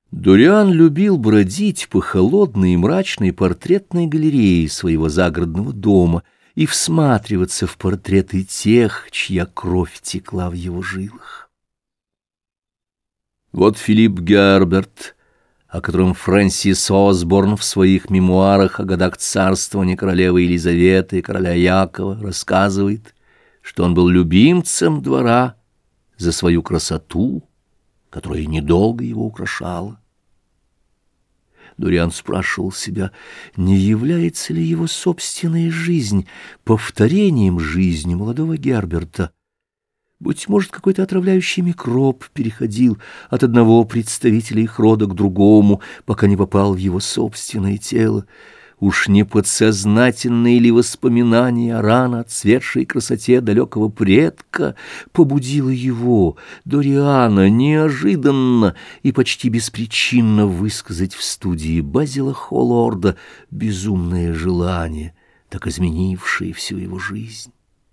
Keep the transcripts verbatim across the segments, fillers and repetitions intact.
Дориан любил бродить по холодной и мрачной портретной галерее своего загородного дома и всматриваться в портреты тех, чья кровь текла в его жилах. Вот Филипп Герберт, о котором Фрэнсис Осборн в своих мемуарах о годах царствования королевы Елизаветы и короля Якова рассказывает, что он был любимцем двора за свою красоту, которая недолго его украшала. Дориан спрашивал себя, не является ли его собственная жизнь повторением жизни молодого Герберта. Быть может, какой-то отравляющий микроб переходил от одного представителя их рода к другому, пока не попал в его собственное тело. Уж не подсознательные ли воспоминания о рано отцветшей красоте далекого предка побудило его, Дориана, неожиданно и почти беспричинно высказать в студии Безила Холлорда безумное желание, так изменившее всю его жизнь?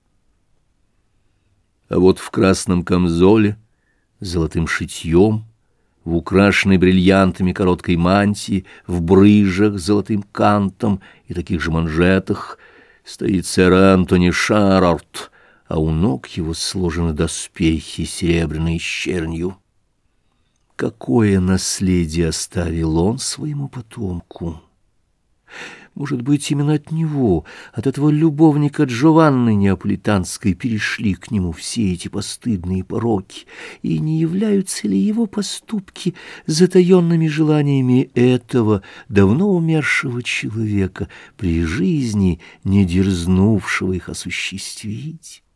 А вот в красном камзоле, с золотым шитьем, в украшенной бриллиантами короткой мантии, в брыжах с золотым кантом и таких же манжетах стоит сэр Антони Шерард, а у ног его сложены доспехи серебряной щернью. Какое наследие оставил он своему потомку! Может быть, именно от него, от этого любовника Джованны Неаполитанской, перешли к нему все эти постыдные пороки, и не являются ли его поступки затаенными желаниями этого давно умершего человека, при жизни не дерзнувшего их осуществить?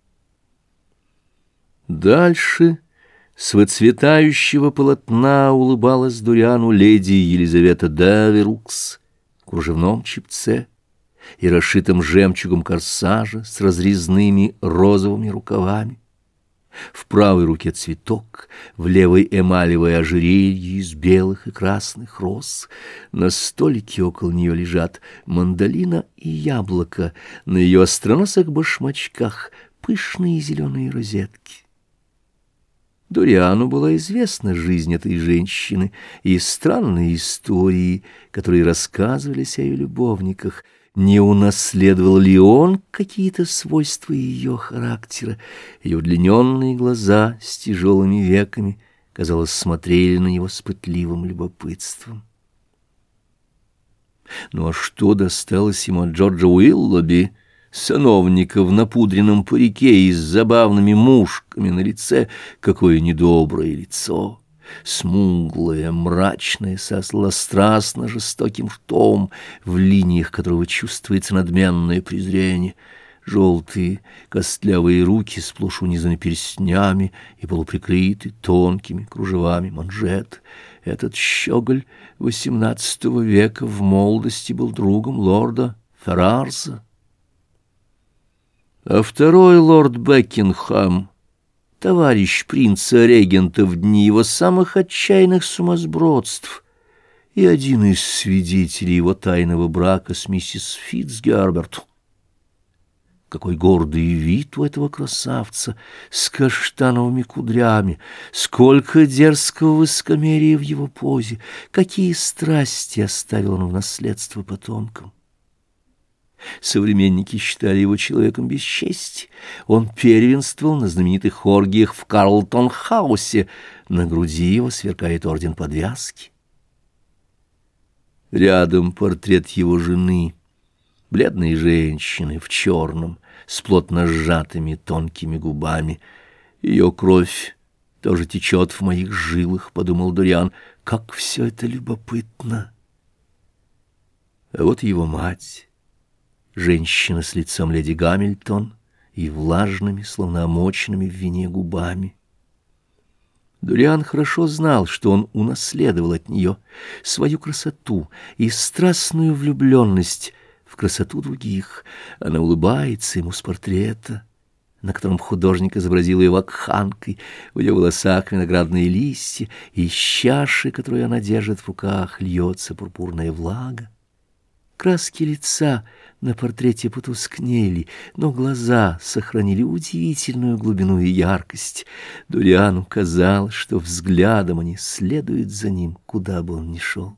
Дальше с выцветающего полотна улыбалась Дориану леди Елизавета Даверукс, в кружевном чепце и расшитом жемчугом корсажа с разрезными розовыми рукавами. В правой руке цветок, в левой эмалевое ожерелье из белых и красных роз. На столике около нее лежат мандолина и яблоко, на ее остроносых башмачках пышные зеленые розетки. Дориану была известна жизнь этой женщины и странные истории, которые рассказывались о ее любовниках. Не унаследовал ли он какие-то свойства ее характера? Ее удлиненные глаза с тяжелыми веками, казалось, смотрели на него с пытливым любопытством. Ну а что досталось ему от Джорджа Уиллоби, сановника в напудренном парике и с забавными мушками на лице? Какое недоброе лицо! Смуглое, мрачное, со сладострастно жестоким ртом, в линиях которого чувствуется надменное презрение. Желтые костлявые руки сплошь унизаны перстнями и полуприкрыты тонкими кружевами манжет. Этот щеголь восемнадцатого века в молодости был другом лорда Феррарса. А второй лорд Бекингхэм, товарищ принца-регента в дни его самых отчаянных сумасбродств и один из свидетелей его тайного брака с миссис Фитцгерберт. Какой гордый вид у этого красавца с каштановыми кудрями, сколько дерзкого высокомерия в его позе, какие страсти оставил он в наследство потомкам. Современники считали его человеком без чести. Он первенствовал на знаменитых оргиях в Карлтон-хаусе. На груди его сверкает орден подвязки. Рядом портрет его жены, бледной женщины в черном, с плотно сжатыми тонкими губами. Ее кровь тоже течет в моих жилах, — подумал Дориан. Как все это любопытно! А вот его мать. Женщина с лицом леди Гамильтон и влажными, словно омоченными в вине губами. Дориан хорошо знал, что он унаследовал от нее свою красоту и страстную влюбленность в красоту других. Она улыбается ему с портрета, на котором художник изобразил ее вакханкой, в ее волосах виноградные листья, и из чаши, которую она держит в руках, льется пурпурная влага. Краски лица на портрете потускнели, но глаза сохранили удивительную глубину и яркость. Дориану казалось, что взглядом они следуют за ним, куда бы он ни шел.